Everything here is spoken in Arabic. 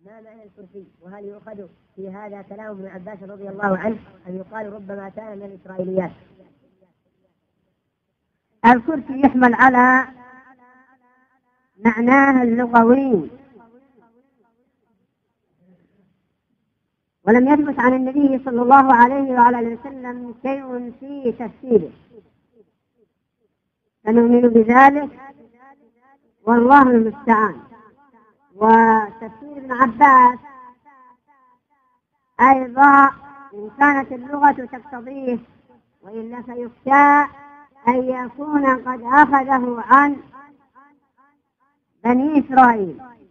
ما معنى الكرسي؟ وهل يؤخذ في هذا كلام ابن عباس رضي الله عنه أن يقال ربما كان من الإسرائيليات؟ الكرسي يحمل على معناه اللغوي، ولم يثبت عن النبي صلى الله عليه وعلى وسلم شيء في تفسيره، فنؤمن بذلك والله المستعان. وتفسير ابن عباس أيضا إن كانت اللغة تقتضيه، وإلا فيخشى أن يكون قد أخذه عن بني إسرائيل.